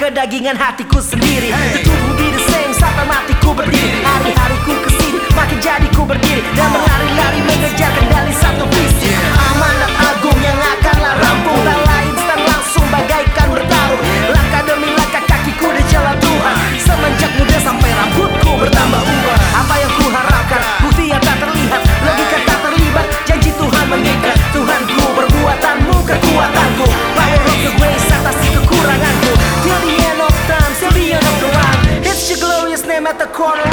kedagingan hatiku sendiri. Tubuh di the same sampai matiku berdiri. Hari-hariku kesini makin jadi ku berdiri dan berlari-lari mengejar kendali satu visi. Amanat agung yang akanlah rampung, tak lain dan langsung bagaikan bertarung. Langkah demi langkah kakiku di jalan Tuhan, semenjak muda sampai rambutku bertambah uban. Apa yang ku harapkan, bukti yang tak terlihat, logika tak terlibat, janji Tuhan mengikat. Tuhanku perbuatanmu kekuatanku, power of the grace atasi kekuranganku. Till the end of time, till the end of the rhyme, it's your glorious name at the corner